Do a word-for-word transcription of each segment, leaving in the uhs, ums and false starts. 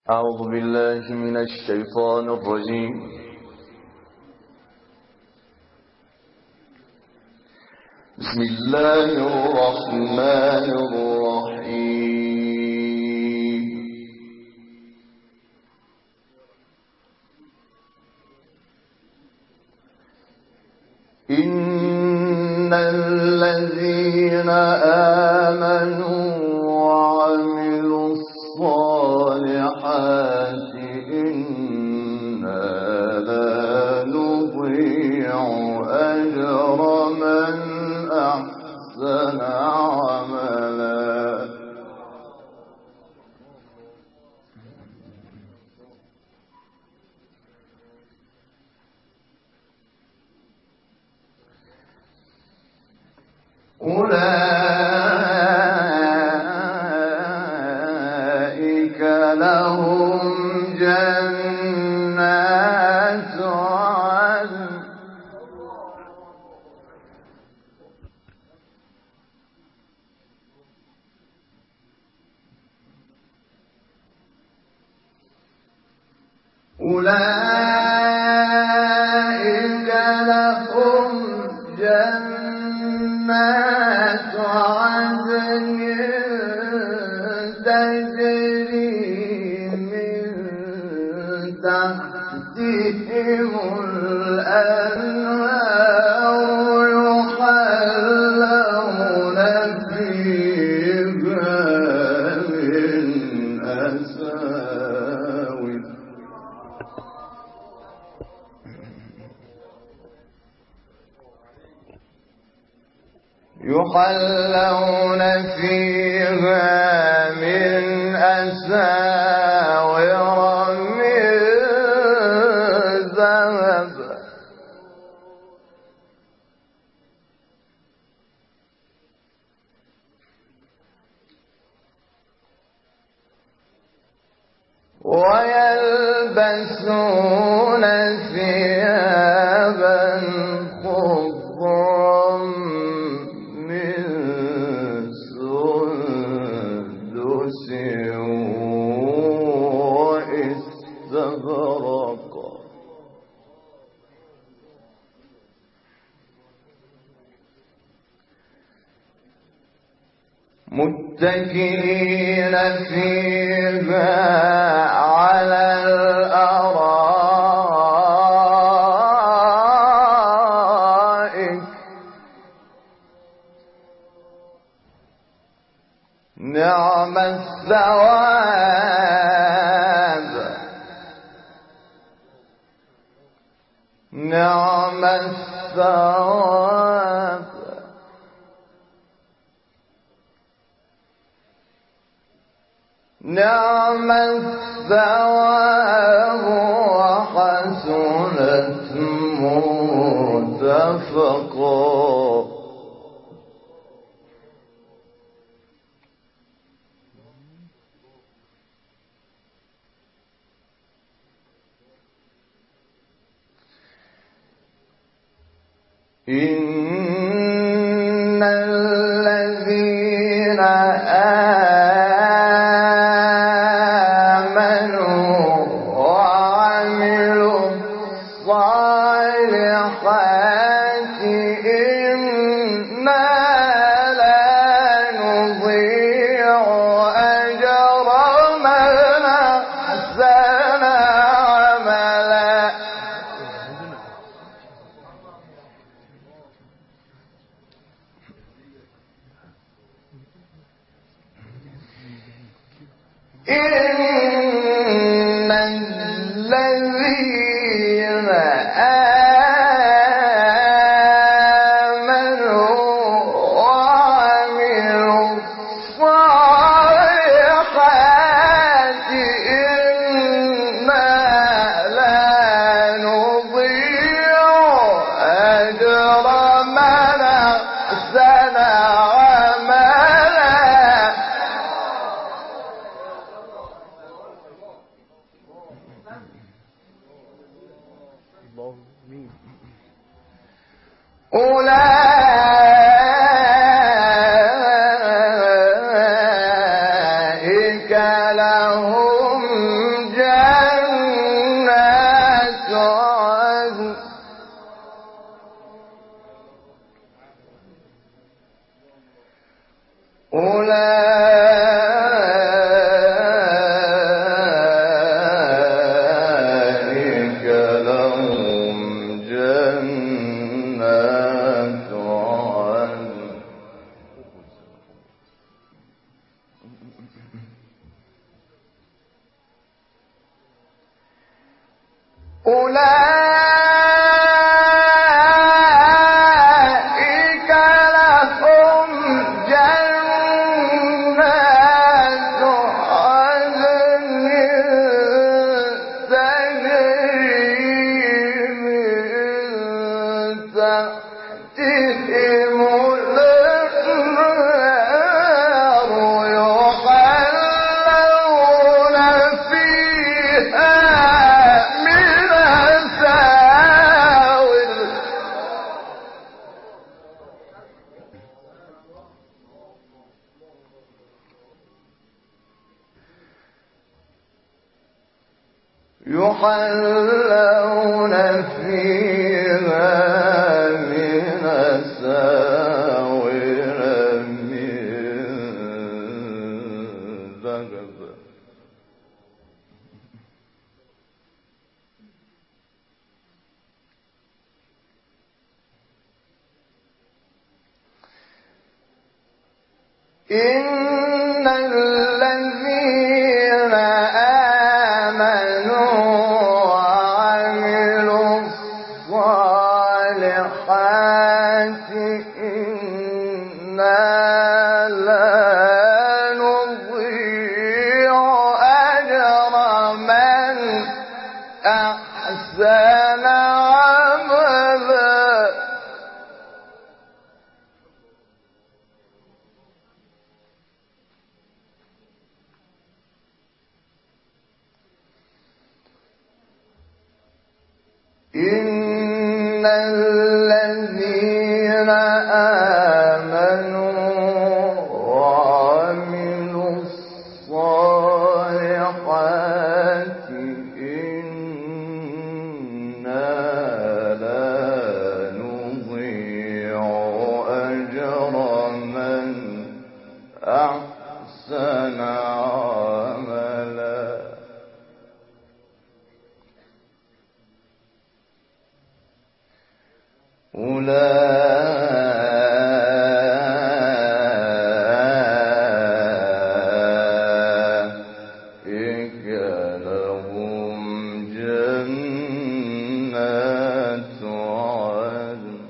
أعوذ بالله من الشيطان الرجيم. بسم الله الرحمن الرحيم. إن الذين آمنوا وعملوا الصالحات إنا لا نضيع أجر من أحسن عملا. أولئك لهم جنات عدن أولئك لهم جنات عدن تجري من تحتهم الأنهار يحلون فيها من أساور يحلون فيها من أساور من ذهب ويلبسون ثيابا خضرا من سندس واستبرق متكئين فيها على الأرائك نعم الثواب نعم الثواب نعم الثواب وحسنت مرتفقا. إن الذين آمنوا وعملوا الصالحات إنا لا نضيع أجر من أحسن عملا. إن الذين آمنوا وعملوا الصالحات إنا لا نضيع أجر من أحسن عملا. أولئك لهم أولئك لهم جنات عدن تجري من تحتهم الأنهار يحلون فيها من أساور يحلون فيها من أساور من ذهب إن الذين آمنوا وعملوا الصالحات إنا لا نضيع أجر من أحسن عملا إن الذين آمنوا وعملوا الصالحات إنا لا نضيع أجر من أحسن عملا أولئك لهم جنات عدن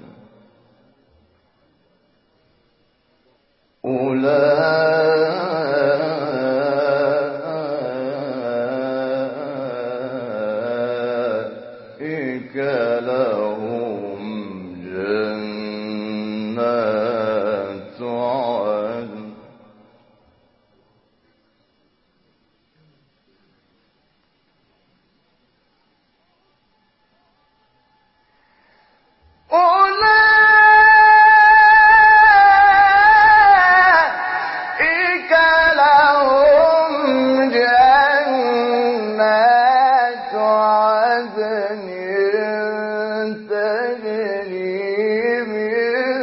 أولئك لهم جنات عدن أولئك لهم جنات عدن تجري من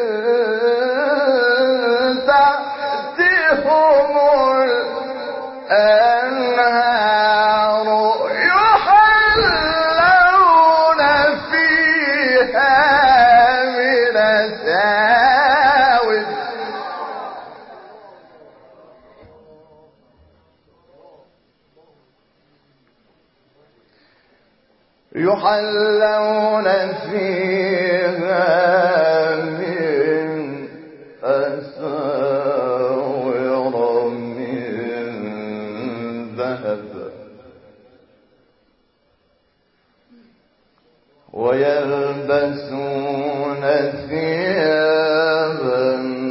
تحتهم الأنهار يحلون فيها من أساور يحلون فيها من أساور من ذهب ويلبسون ثيابا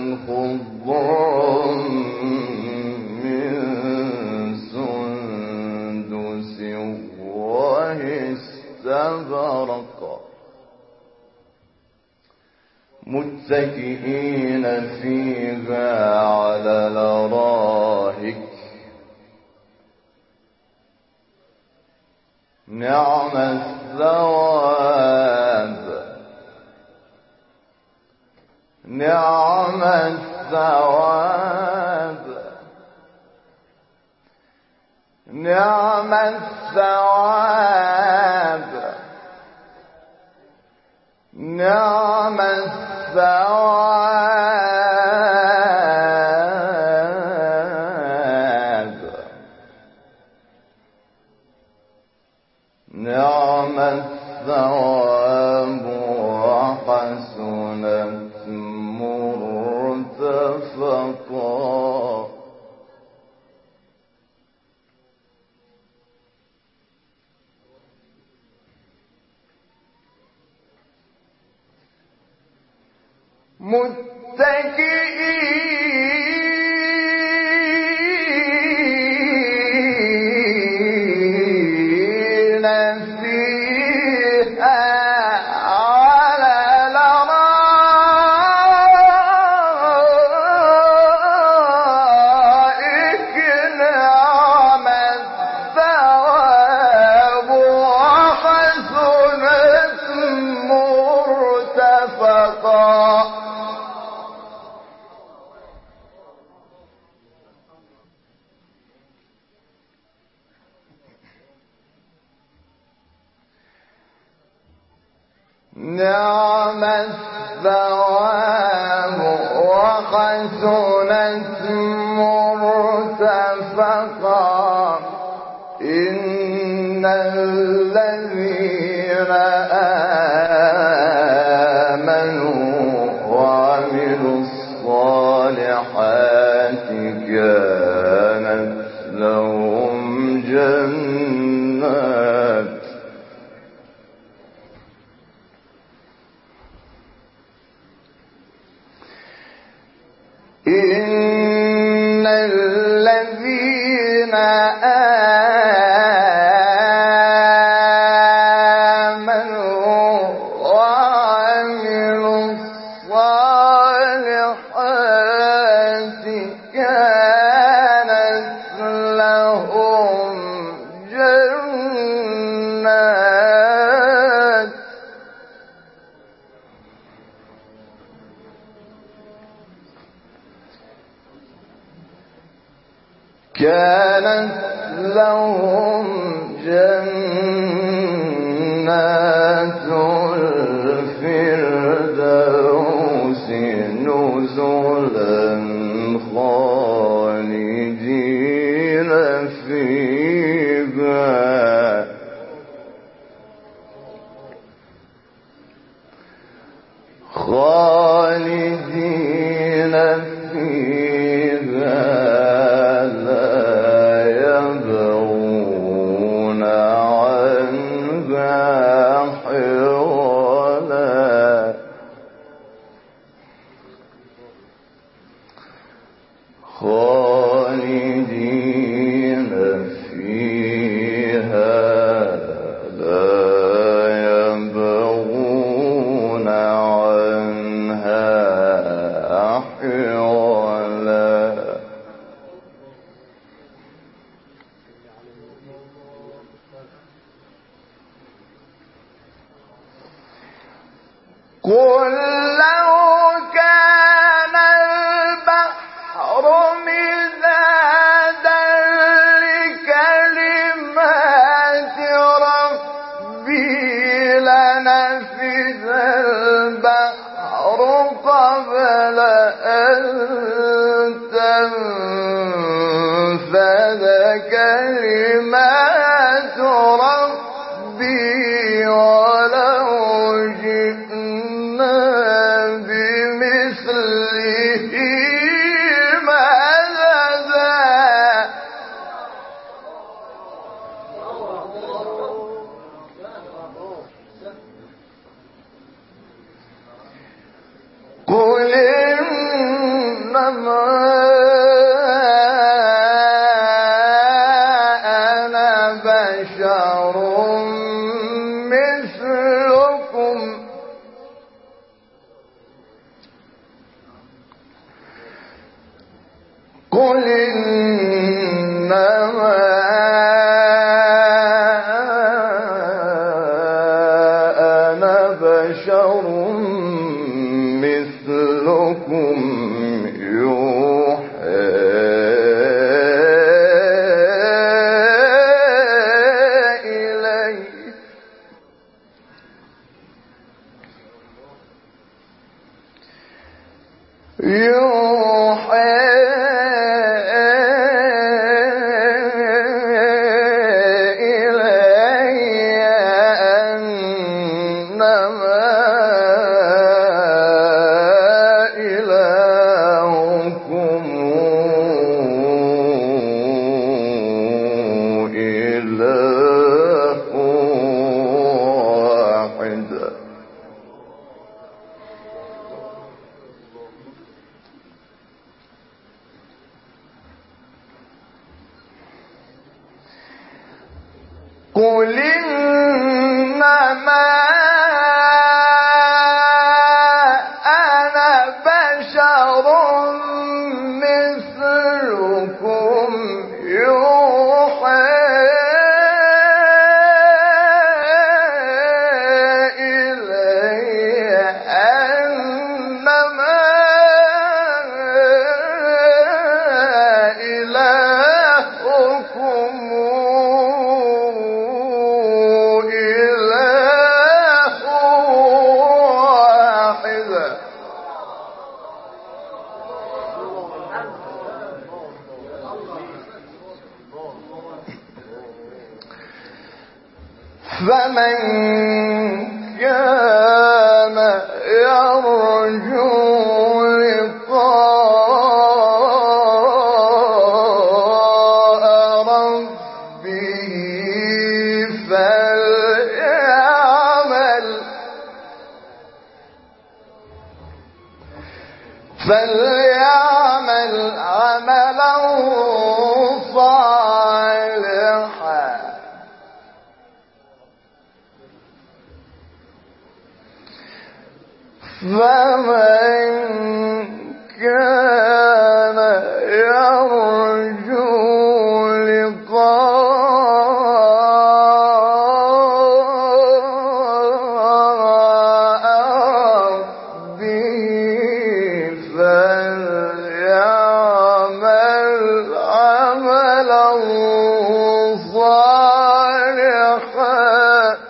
خضرا من سندس واستبرق متكئين فيها على الأرائك نعم الثواب نعم الثواب نعم الثواب نعم الثواب نعم الثواب وحسنت مرتفقا. متكئين فيها على الأرائك نعم الثواب وحسنت مرتفقا. نعم الثواب وحسنت مرتفقا. إن الذين آمنوا وعملوا الصالحات كانت لهم جنات إن الذين آمنوا وعملوا الصالحات كانت لهم جنات كانت لهم جنات الفردوس نزلا خالدين فيها خالدين فيها خالدين فيها لا يبغون عنها حولا. قل لو كان البحر مدادا لكلمات ربي لنفذ البحر قبل أن تنفذ كلمات ربي ولو جئنا بمثله مددا. قل إنما أنا بشر مثلكم قل إنما أنا بشر مثلكم يوحى إلي قل إنما أنا بشر مثلكم يوحى إلي أنما إلهكم إله واحد. فمن كان يرجو لقاء ربه فليعمل فليعمل عملا صالحا فمن كان يرجو لقاء ربه فليعمل عملا صالحا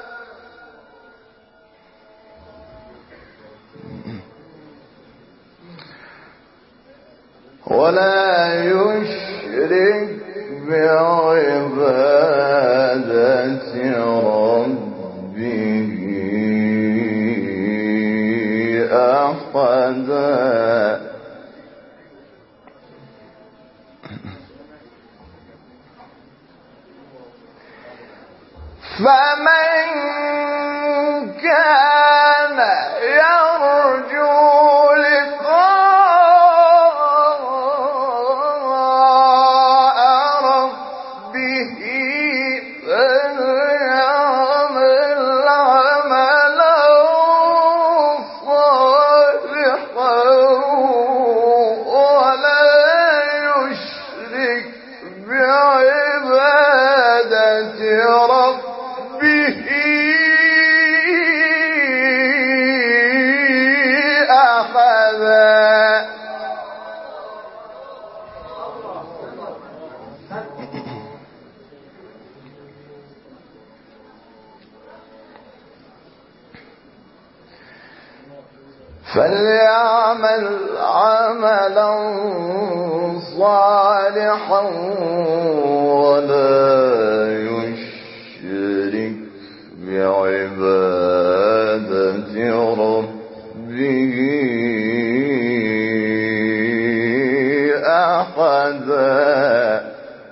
ولا يشرك بعبادة ربه أحدا. فمن كان يرجو لقاء ربه فليعمل عملا صالحا ولا يشرك بعبادة ربه أحدا. فليعمل عملا صالحا ولا يشرك بعبادة ربه أحدا.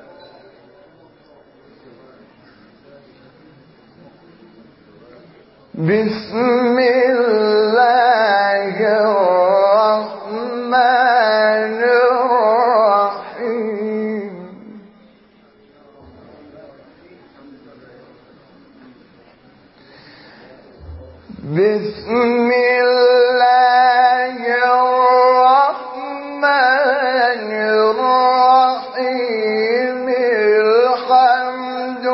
بسم الله الرحمن الرحيم. بسم الله الرحمن الرحيم. الحمد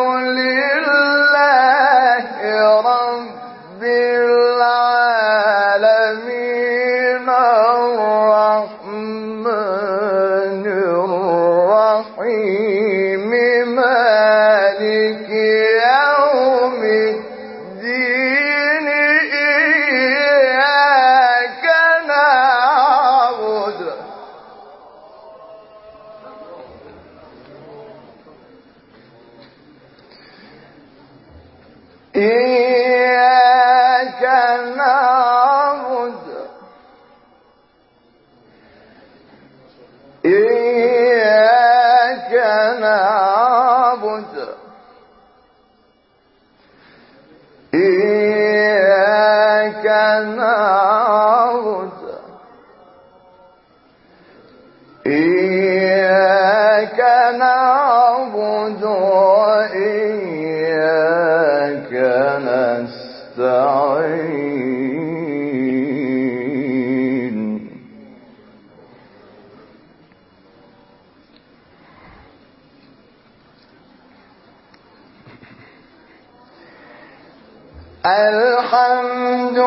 لله رب العالمين الرحمن الرحيم مالك يوم الدين. إياك نعبد إياك نعبد إياك نعبد إياك نعبد إياك نعبد وإياك نستعين. اهدنا الصراط المستقيم صراط الذين أنعمت عليهم غير المغضوب عليهم ولا الضالين. إياك نعبد وإياك نستعين. اهدنا الصراط المستقيم صراط الذين أنعمت عليهم غير المغضوب عليهم ولا الضالين. إياك نعبد وإياك الحمد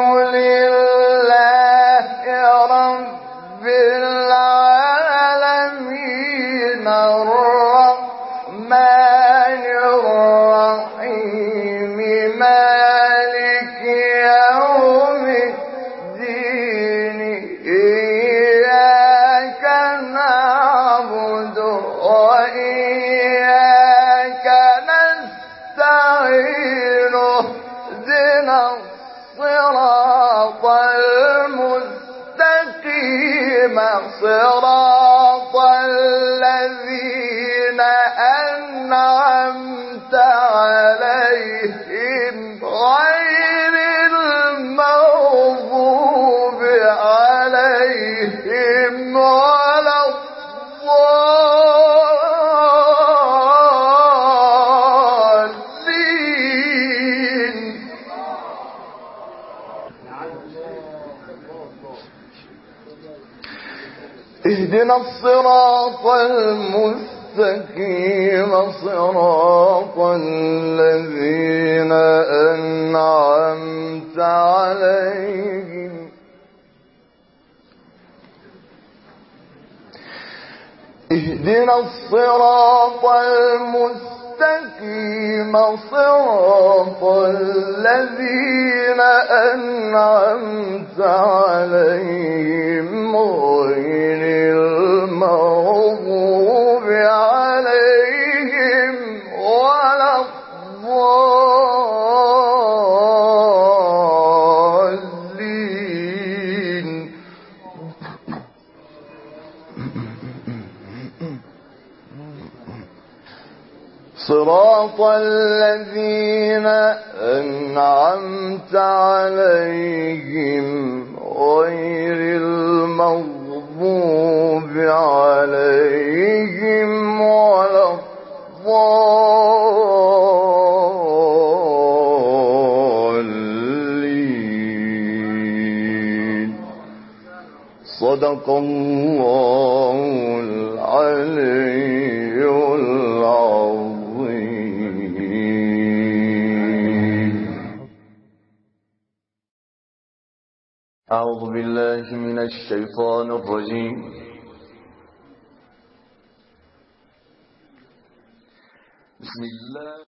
لله رب العالمين الرحمن الرحيم مالك يوم الدين إياك نعبد وإياك نستعين اهدنا الصراط المستقيم صراط الذين أنعمت عليهم غير المغضوب عليهم ولا الضالين. اهدنا الصراط المستقيم صراط الذين أنعمت عليهم اهدنا الصراط المستقيم صراط الذين أنعمت عليهم غير المغضوب عليهم ولا الضالين. صراط الذين أنعمت عليهم غير المغضوب عليهم ولا الضالين. صدق الله العلي العظيم. أعوذ بالله من الشيطان الرجيم. بسم الله